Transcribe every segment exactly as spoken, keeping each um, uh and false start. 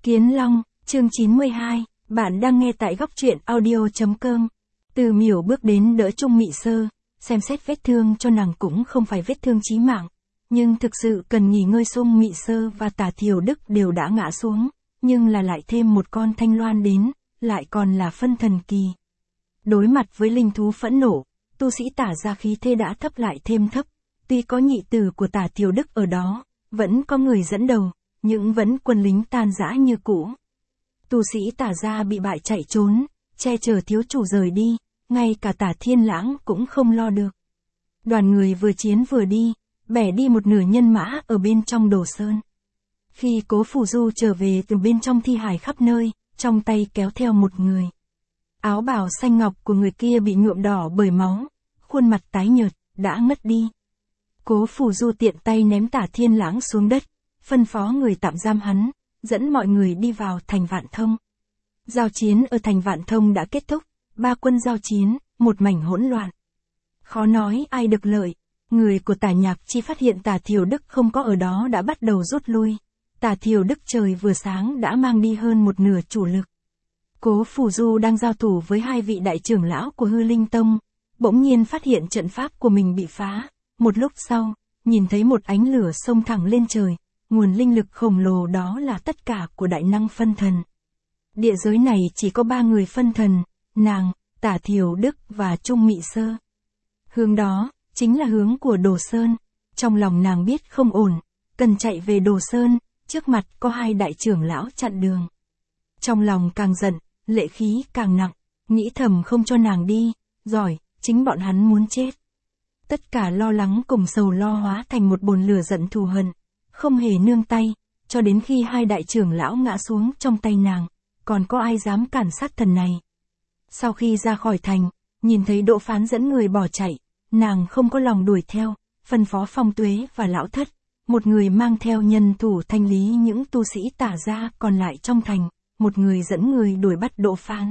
Kiến Long, chương chín mươi hai, bạn đang nghe tại góc truyện audio.com. Từ Miểu bước đến đỡ Trung Mị Sơ, xem xét vết thương cho nàng cũng không phải vết thương chí mạng, nhưng thực sự cần nghỉ ngơi. Trung Mị Sơ và Tả Thiểu Đức đều đã ngã xuống, nhưng là lại thêm một con Thanh Loan đến, lại còn là phân thần kỳ. Đối mặt với linh thú phẫn nộ, tu sĩ Tả gia khí thế đã thấp lại thêm thấp, tuy có nhị tử của Tả Thiểu Đức ở đó, vẫn có người dẫn đầu, nhưng vẫn quân lính tan rã như cũ. Tu sĩ Tả gia bị bại chạy trốn, che chở thiếu chủ rời đi, ngay cả Tả Thiên Lãng cũng không lo được. Đoàn người vừa chiến vừa đi, bẻ đi một nửa nhân mã ở bên trong Đồ Sơn. Khi Cố Phù Du trở về từ bên trong thi hài khắp nơi, trong tay kéo theo một người. Áo bào xanh ngọc của người kia bị nhuộm đỏ bởi máu, khuôn mặt tái nhợt, đã ngất đi. Cố Phù Du tiện tay ném Tả Thiên Lãng xuống đất, phân phó người tạm giam hắn, dẫn mọi người đi vào thành Vạn Thông. Giao chiến ở thành Vạn Thông đã kết thúc, ba quân giao chiến, một mảnh hỗn loạn. Khó nói ai được lợi, người của Tả Nhạc Chi phát hiện Tả Thiểu Đức không có ở đó đã bắt đầu rút lui. Tả Thiểu Đức trời vừa sáng đã mang đi hơn một nửa chủ lực. Cố Phù Du đang giao thủ với hai vị đại trưởng lão của Hư Linh Tông, bỗng nhiên phát hiện trận pháp của mình bị phá. Một lúc sau, nhìn thấy một ánh lửa xông thẳng lên trời, nguồn linh lực khổng lồ đó là tất cả của đại năng phân thần. Địa giới này chỉ có ba người phân thần, nàng, Tả Thiểu Đức và Trung Mị Sơ. Hướng đó, chính là hướng của Đồ Sơn. Trong lòng nàng biết không ổn, cần chạy về Đồ Sơn, trước mặt có hai đại trưởng lão chặn đường. Trong lòng càng giận, lệ khí càng nặng, nghĩ thầm không cho nàng đi, giỏi, chính bọn hắn muốn chết. Tất cả lo lắng cùng sầu lo hóa thành một bồn lửa giận thù hận, không hề nương tay, cho đến khi hai đại trưởng lão ngã xuống trong tay nàng, còn có ai dám cản sát thần này. Sau khi ra khỏi thành, nhìn thấy Đỗ Phán dẫn người bỏ chạy, nàng không có lòng đuổi theo, phân phó Phong Tuế và Lão Thất, một người mang theo nhân thủ thanh lý những tu sĩ Tả gia còn lại trong thành, một người dẫn người đuổi bắt Đỗ Phán.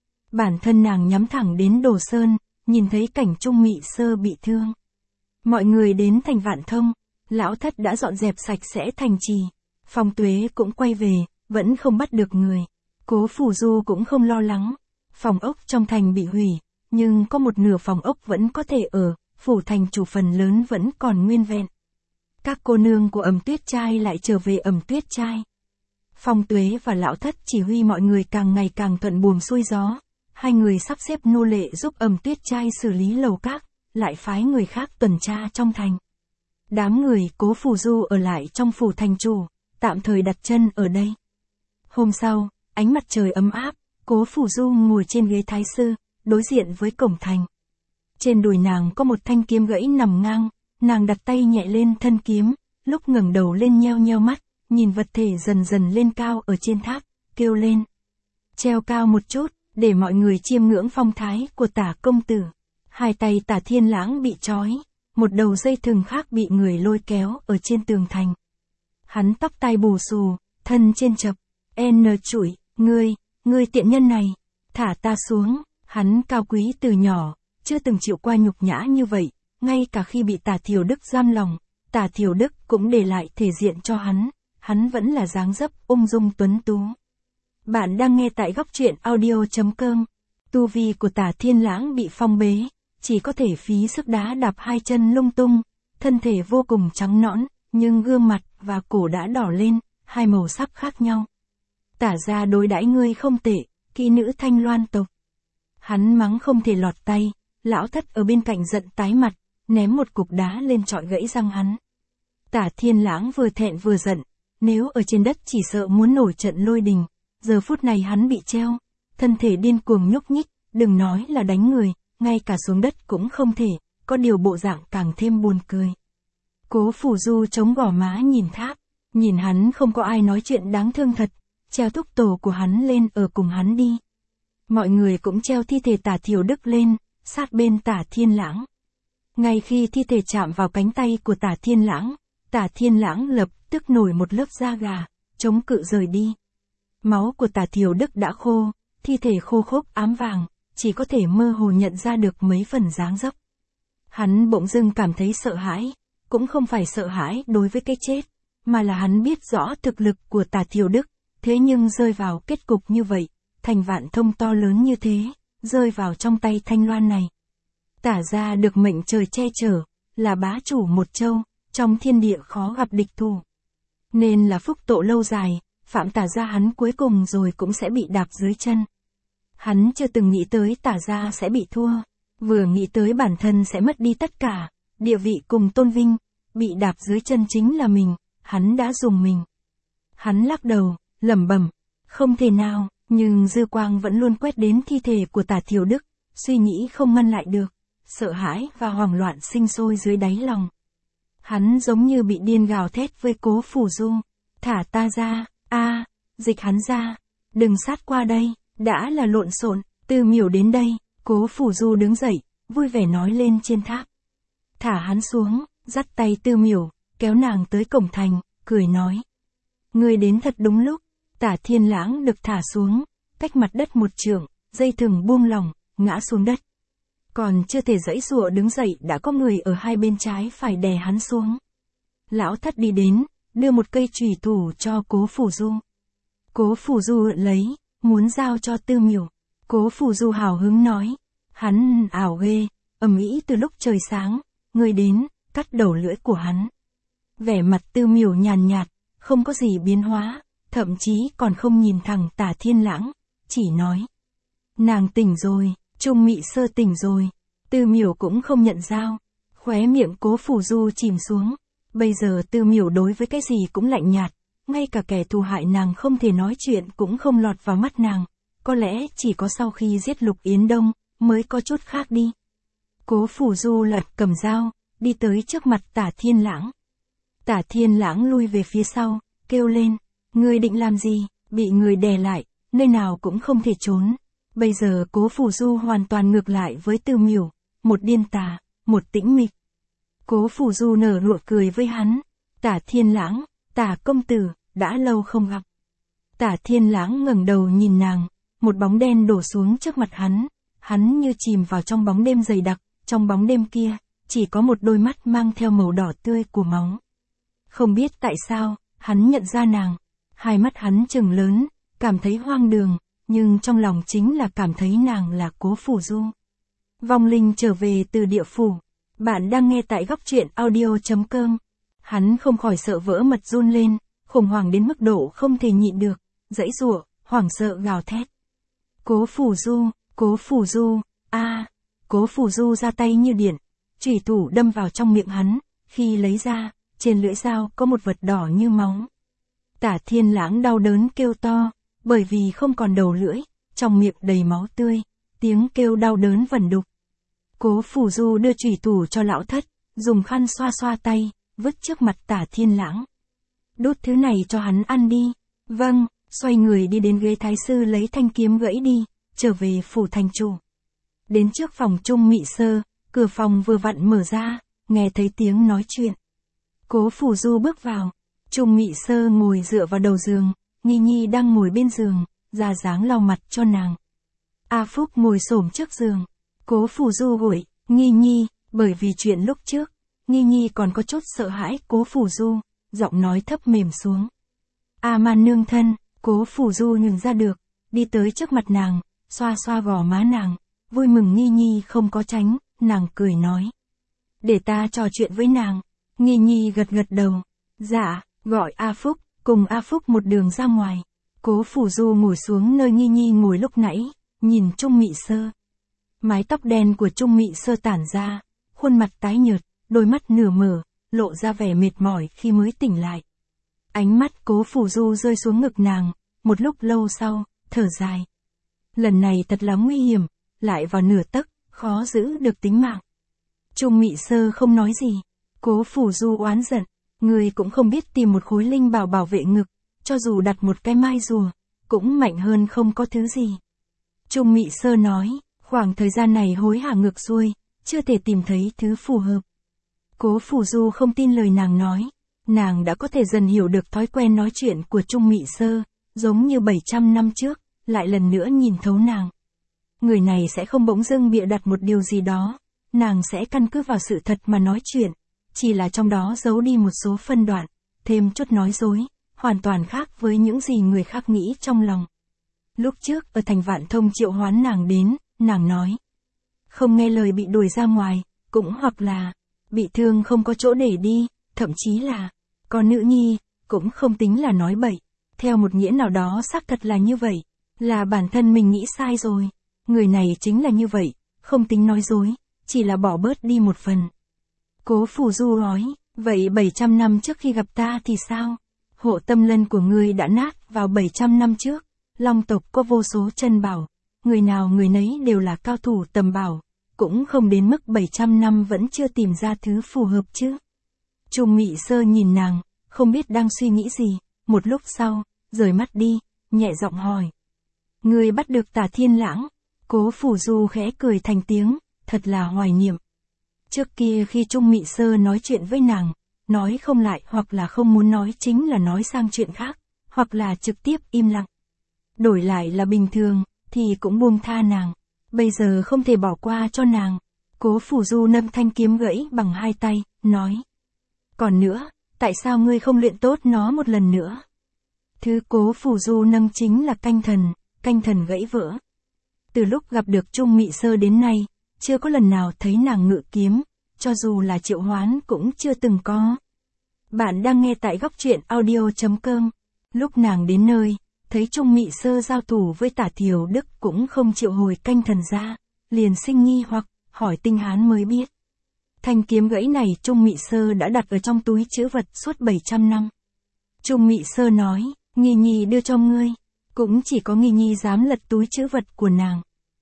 Bản thân nàng nhắm thẳng đến Đồ Sơn, nhìn thấy cảnh Trung Mị Sơ bị thương. Mọi người đến thành Vạn Thông, Lão Thất đã dọn dẹp sạch sẽ thành trì, Phong Tuế cũng quay về, vẫn không bắt được người. Cố Phù Du cũng không lo lắng, phòng ốc trong thành bị hủy, nhưng có một nửa phòng ốc vẫn có thể ở, phủ thành chủ phần lớn vẫn còn nguyên vẹn. Các cô nương của Ẩm Tuyết Trai lại trở về Ẩm Tuyết Trai. Phong Tuế và Lão Thất chỉ huy mọi người càng ngày càng thuận buồm xuôi gió. Hai người sắp xếp nô lệ giúp Ẩm Tuyết Trai xử lý lầu các, lại phái người khác tuần tra trong thành. Đám người Cố Phù Du ở lại trong phủ thành chủ, tạm thời đặt chân ở đây. Hôm sau, ánh mặt trời ấm áp, Cố Phù Du ngồi trên ghế thái sư, đối diện với cổng thành. Trên đùi nàng có một thanh kiếm gãy nằm ngang, nàng đặt tay nhẹ lên thân kiếm, lúc ngẩng đầu lên nheo nheo mắt, nhìn vật thể dần dần lên cao ở trên tháp, kêu lên. Treo cao một chút, để mọi người chiêm ngưỡng phong thái của Tả công tử. Hai tay Tả Thiên Lãng bị trói, một đầu dây thừng khác bị người lôi kéo ở trên tường thành. Hắn tóc tai bù xù, thân trên chập, n chủi, ngươi, ngươi tiện nhân này, thả ta xuống. Hắn cao quý từ nhỏ, chưa từng chịu qua nhục nhã như vậy, ngay cả khi bị Tả Thiểu Đức giam lòng, Tả Thiểu Đức cũng để lại thể diện cho hắn, hắn vẫn là dáng dấp ung dung tuấn tú. Bạn đang nghe tại góc truyện audio.com. Tu vi của Tả Thiên Lãng bị phong bế, chỉ có thể phí sức đá đạp hai chân lung tung, thân thể vô cùng trắng nõn, nhưng gương mặt và cổ đã đỏ lên, hai màu sắc khác nhau. Tả gia đối đãi ngươi không tệ, kỹ nữ Thanh Loan tộc. Hắn mắng không thể lọt tay, Lão Thất ở bên cạnh giận tái mặt, ném một cục đá lên trọi gãy răng hắn. Tả Thiên Lãng vừa thẹn vừa giận, nếu ở trên đất chỉ sợ muốn nổi trận lôi đình, giờ phút này hắn bị treo, thân thể điên cuồng nhúc nhích, đừng nói là đánh người, ngay cả xuống đất cũng không thể, có điều bộ dạng càng thêm buồn cười. Cố Phù Du chống gò má nhìn tháp, nhìn hắn không có ai nói chuyện đáng thương thật, treo thúc tổ của hắn lên ở cùng hắn đi. Mọi người cũng treo thi thể Tả Thiểu Đức lên, sát bên Tả Thiên Lãng. Ngay khi thi thể chạm vào cánh tay của Tả Thiên Lãng, Tả Thiên Lãng lập tức nổi một lớp da gà, chống cự rời đi. Máu của Tả Thiểu Đức đã khô, thi thể khô khốc ám vàng, chỉ có thể mơ hồ nhận ra được mấy phần dáng dấp. Hắn bỗng dưng cảm thấy sợ hãi, cũng không phải sợ hãi đối với cái chết, mà là hắn biết rõ thực lực của Tả Thiểu Đức, thế nhưng rơi vào kết cục như vậy, thành Vạn Thông to lớn như thế, rơi vào trong tay Thanh Loan này. Tả gia được mệnh trời che chở, là bá chủ một châu, trong thiên địa khó gặp địch thủ. Nên là phúc tổ lâu dài, phạm Tả gia hắn cuối cùng rồi cũng sẽ bị đạp dưới chân. Hắn chưa từng nghĩ tới Tả gia sẽ bị thua, vừa nghĩ tới bản thân sẽ mất đi tất cả, địa vị cùng tôn vinh, bị đạp dưới chân chính là mình, hắn đã dùng mình. Hắn lắc đầu, lẩm bẩm, không thể nào, nhưng dư quang vẫn luôn quét đến thi thể của Tả Thiều Đức, suy nghĩ không ngăn lại được, sợ hãi và hoảng loạn sinh sôi dưới đáy lòng. Hắn giống như bị điên gào thét với Cố Phủ Du, thả ta ra, a, dịch hắn ra, đừng sát qua đây, đã là lộn xộn, Tư Miểu đến đây, Cố Phủ Du đứng dậy, vui vẻ nói lên trên tháp. Thả hắn xuống, dắt tay Tư Miểu, kéo nàng tới cổng thành, cười nói. Ngươi đến thật đúng lúc, Tả Thiên Lãng được thả xuống, cách mặt đất một trượng, dây thừng buông lỏng, ngã xuống đất. Còn chưa thể giãy giụa đứng dậy đã có người ở hai bên trái phải đè hắn xuống. Lão Thất đi đến, đưa một cây chùy thủ cho Cố Phủ Du. Cố Phủ Du lấy, muốn giao cho Tư Miểu. Cố Phủ Du hào hứng nói, hắn ảo ghê, ầm ĩ từ lúc trời sáng, người đến, cắt đầu lưỡi của hắn. Vẻ mặt Tư Miểu nhàn nhạt, không có gì biến hóa, thậm chí còn không nhìn thẳng Tả Thiên Lãng, chỉ nói. Nàng tỉnh rồi, Trung Mị Sơ tỉnh rồi. Tư Miểu cũng không nhận giao, khóe miệng Cố Phủ Du chìm xuống. Bây giờ Tư Miểu đối với cái gì cũng lạnh nhạt, ngay cả kẻ thù hại nàng không thể nói chuyện cũng không lọt vào mắt nàng, có lẽ chỉ có sau khi giết Lục Yến Đông, mới có chút khác đi. Cố Phủ Du lật cầm dao, đi tới trước mặt Tả Thiên Lãng. Tả Thiên Lãng lui về phía sau, kêu lên, ngươi định làm gì, bị người đè lại, nơi nào cũng không thể trốn. Bây giờ Cố Phủ Du hoàn toàn ngược lại với Tư Miểu, một điên tà, một tĩnh mịch. Cố Phủ Du nở nụ cười với hắn, Tả Thiên Lãng, Tả công tử, đã lâu không gặp. Tả Thiên Lãng ngẩng đầu nhìn nàng, một bóng đen đổ xuống trước mặt hắn, hắn như chìm vào trong bóng đêm dày đặc, trong bóng đêm kia, chỉ có một đôi mắt mang theo màu đỏ tươi của máu. Không biết tại sao, hắn nhận ra nàng, hai mắt hắn trừng lớn, cảm thấy hoang đường, nhưng trong lòng chính là cảm thấy nàng là Cố Phủ Du. Vong linh trở về từ địa phủ. Bạn đang nghe tại góc truyện audio chấm com. Hắn không khỏi sợ vỡ mật run lên, khủng hoảng đến mức độ không thể nhịn được, giãy giụa, hoảng sợ gào thét. Cố Phủ Du, Cố Phủ Du, a, à, Cố Phủ Du ra tay như điện, chùy thủ đâm vào trong miệng hắn, khi lấy ra, trên lưỡi dao có một vật đỏ như máu. Tả Thiên Lãng đau đớn kêu to, bởi vì không còn đầu lưỡi, trong miệng đầy máu tươi, tiếng kêu đau đớn vẩn đục. Cố Phủ Du đưa chùy thủ cho Lão Thất, dùng khăn xoa xoa tay, vứt trước mặt Tả Thiên Lãng. Đút thứ này cho hắn ăn đi. Vâng, xoay người đi đến ghế thái sư lấy thanh kiếm gãy đi, trở về phủ thành chủ. Đến trước phòng Trung Mị Sơ, cửa phòng vừa vặn mở ra, nghe thấy tiếng nói chuyện. Cố Phủ Du bước vào, Trung Mị Sơ ngồi dựa vào đầu giường, Nghi Nhi đang ngồi bên giường, ra dáng lau mặt cho nàng. A Phúc ngồi xổm trước giường. Cố Phủ Du gọi, Nghi Nhi, bởi vì chuyện lúc trước, Nghi Nhi còn có chút sợ hãi Cố Phủ Du, giọng nói thấp mềm xuống. A Man nương thân, Cố Phủ Du nhường ra được, đi tới trước mặt nàng, xoa xoa gò má nàng, vui mừng Nghi Nhi không có tránh, nàng cười nói. Để ta trò chuyện với nàng. Nghi Nhi gật gật đầu. Dạ, gọi A Phúc, cùng A Phúc một đường ra ngoài. Cố Phủ Du ngồi xuống nơi Nghi Nhi ngồi lúc nãy, nhìn Trung Mị Sơ. Mái tóc đen của Trung Mị Sơ tản ra, khuôn mặt tái nhợt, đôi mắt nửa mở, lộ ra vẻ mệt mỏi khi mới tỉnh lại. Ánh mắt Cố Phủ Du rơi xuống ngực nàng, một lúc lâu sau, thở dài. Lần này thật là nguy hiểm, lại vào nửa tấc, khó giữ được tính mạng. Trung Mị Sơ không nói gì. Cố Phủ Du oán giận, người cũng không biết tìm một khối linh bảo bảo vệ ngực, cho dù đặt một cái mai rùa, cũng mạnh hơn không có thứ gì. Trung Mị Sơ nói, khoảng thời gian này hối hả ngược xuôi, chưa thể tìm thấy thứ phù hợp. Cố Phủ Du không tin lời nàng nói, nàng đã có thể dần hiểu được thói quen nói chuyện của Trung Mị Sơ, giống như bảy trăm năm trước, lại lần nữa nhìn thấu nàng. Người này sẽ không bỗng dưng bịa đặt một điều gì đó, nàng sẽ căn cứ vào sự thật mà nói chuyện, chỉ là trong đó giấu đi một số phân đoạn, thêm chút nói dối, hoàn toàn khác với những gì người khác nghĩ trong lòng. Lúc trước ở thành Vạn Thông triệu hoán nàng đến, nàng nói. Không nghe lời bị đuổi ra ngoài, cũng hoặc là, bị thương không có chỗ để đi, thậm chí là, có nữ nhi, cũng không tính là nói bậy. Theo một nghĩa nào đó xác thật là như vậy, là bản thân mình nghĩ sai rồi. Người này chính là như vậy, không tính nói dối, chỉ là bỏ bớt đi một phần. Cố Phù Du nói, vậy bảy trăm năm trước khi gặp ta thì sao? Hộ tâm lân của ngươi đã nát vào bảy trăm năm trước, Long tộc có vô số chân bảo, người nào người nấy đều là cao thủ tầm bảo, cũng không đến mức bảy trăm năm vẫn chưa tìm ra thứ phù hợp chứ. Trung Mị Sơ nhìn nàng, không biết đang suy nghĩ gì, một lúc sau, rời mắt đi, nhẹ giọng hỏi. Ngươi bắt được Tả Thiên Lãng? Cố Phù Du khẽ cười thành tiếng, thật là hoài niệm. Trước kia khi Trung Mị Sơ nói chuyện với nàng, nói không lại hoặc là không muốn nói chính là nói sang chuyện khác, hoặc là trực tiếp im lặng. Đổi lại là bình thường, thì cũng buông tha nàng. Bây giờ không thể bỏ qua cho nàng. Cố Phù Du nâng thanh kiếm gãy bằng hai tay, nói. Còn nữa, tại sao ngươi không luyện tốt nó một lần nữa? Thứ Cố Phù Du nâng chính là canh thần, canh thần gãy vỡ. Từ lúc gặp được Trung Mị Sơ đến nay, chưa có lần nào thấy nàng ngự kiếm, cho dù là triệu hoán cũng chưa từng có. Bạn đang nghe tại góc truyện audio chấm com. Lúc nàng đến nơi, thấy Trung Mị Sơ giao thủ với Tả Thiểu Đức cũng không triệu hồi canh thần ra, liền sinh nghi hoặc, hỏi Tinh Hán mới biết. Thanh kiếm gãy này Trung Mị Sơ đã đặt ở trong túi trữ vật suốt bảy trăm năm. Trung Mị Sơ nói, Nghi Nhi đưa cho ngươi, cũng chỉ có Nghi Nhi dám lật túi trữ vật của nàng.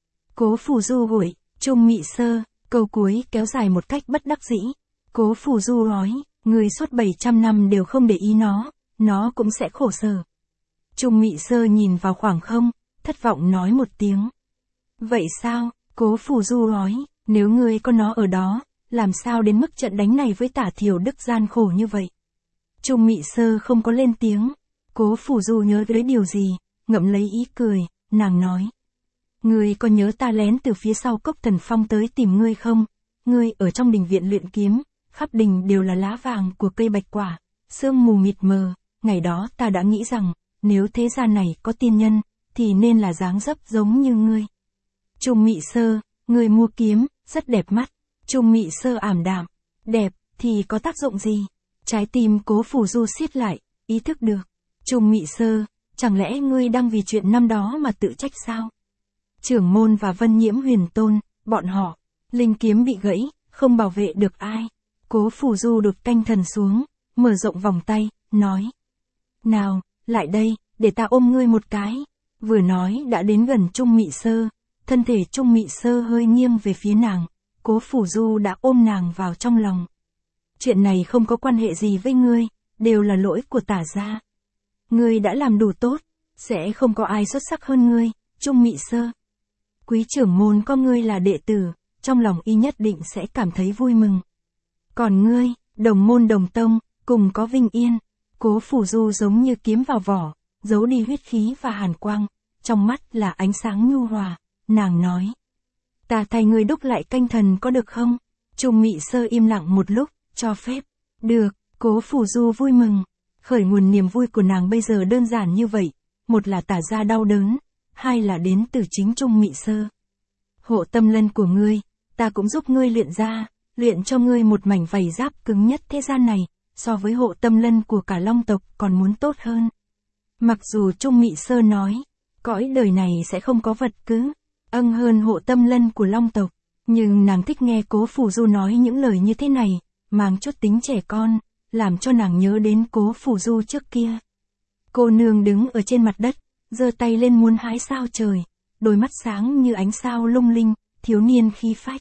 Cố Phù Du gửi, Trung Mị Sơ, câu cuối kéo dài một cách bất đắc dĩ. Cố Phù Du nói, ngươi suốt bảy trăm năm đều không để ý nó, nó cũng sẽ khổ sở. Trung Mị Sơ nhìn vào khoảng không, thất vọng nói một tiếng. Vậy sao? Cố Phù Du nói, nếu ngươi có nó ở đó, làm sao đến mức trận đánh này với Tả Thiểu Đức gian khổ như vậy? Trung Mị Sơ không có lên tiếng. Cố Phù Du nhớ tới điều gì, ngậm lấy ý cười, nàng nói. Ngươi có nhớ ta lén từ phía sau Cốc Thần Phong tới tìm ngươi không? Ngươi ở trong đình viện luyện kiếm, khắp đình đều là lá vàng của cây bạch quả, sương mù mịt mờ, ngày đó ta đã nghĩ rằng, nếu thế gian này có tiên nhân, thì nên là dáng dấp giống như ngươi. Trung Mị Sơ, ngươi mua kiếm, rất đẹp mắt. Trung Mị Sơ ảm đạm, đẹp, thì có tác dụng gì? Trái tim Cố Phù Du siết lại, ý thức được. Trung Mị Sơ, chẳng lẽ ngươi đang vì chuyện năm đó mà tự trách sao? Trưởng môn và Vân Nhiễm Huyền Tôn, bọn họ, linh kiếm bị gãy, không bảo vệ được ai. Cố Phù Du đột canh thần xuống, mở rộng vòng tay, nói. Nào, lại đây, để ta ôm ngươi một cái. Vừa nói đã đến gần Trung Mị Sơ, thân thể Trung Mị Sơ hơi nghiêng về phía nàng, Cố Phù Du đã ôm nàng vào trong lòng. Chuyện này không có quan hệ gì với ngươi, đều là lỗi của Tả gia. Ngươi đã làm đủ tốt, sẽ không có ai xuất sắc hơn ngươi, Trung Mị Sơ. Quý trưởng môn có ngươi là đệ tử, trong lòng y nhất định sẽ cảm thấy vui mừng. Còn ngươi, đồng môn đồng tông, cùng có vinh yên. Cố Phù Du giống như kiếm vào vỏ, giấu đi huyết khí và hàn quang, trong mắt là ánh sáng nhu hòa, nàng nói. Ta thay ngươi đúc lại canh thần có được không? Trung Mị Sơ im lặng một lúc, cho phép. Được, Cố Phù Du vui mừng. Khởi nguồn niềm vui của nàng bây giờ đơn giản như vậy, một là Tả gia đau đớn, hai là đến từ chính Trung Mị Sơ. Hộ tâm lân của ngươi, ta cũng giúp ngươi luyện ra, luyện cho ngươi một mảnh vảy giáp cứng nhất thế gian này, so với hộ tâm lân của cả Long tộc còn muốn tốt hơn. Mặc dù Trung Mị Sơ nói, cõi đời này sẽ không có vật cứ âng hơn hộ tâm lân của Long tộc, nhưng nàng thích nghe Cố Phù Du nói những lời như thế này, mang chút tính trẻ con, làm cho nàng nhớ đến Cố Phù Du trước kia. Cô nương đứng ở trên mặt đất, giơ tay lên muốn hái sao trời, đôi mắt sáng như ánh sao lung linh, thiếu niên khí phách.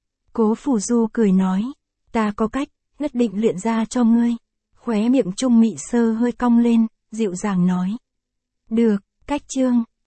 Cố Phù Du cười nói, ta có cách, nhất định luyện ra cho ngươi. Khóe miệng Trung Mị Sơ hơi cong lên, dịu dàng nói. Được, cách chương.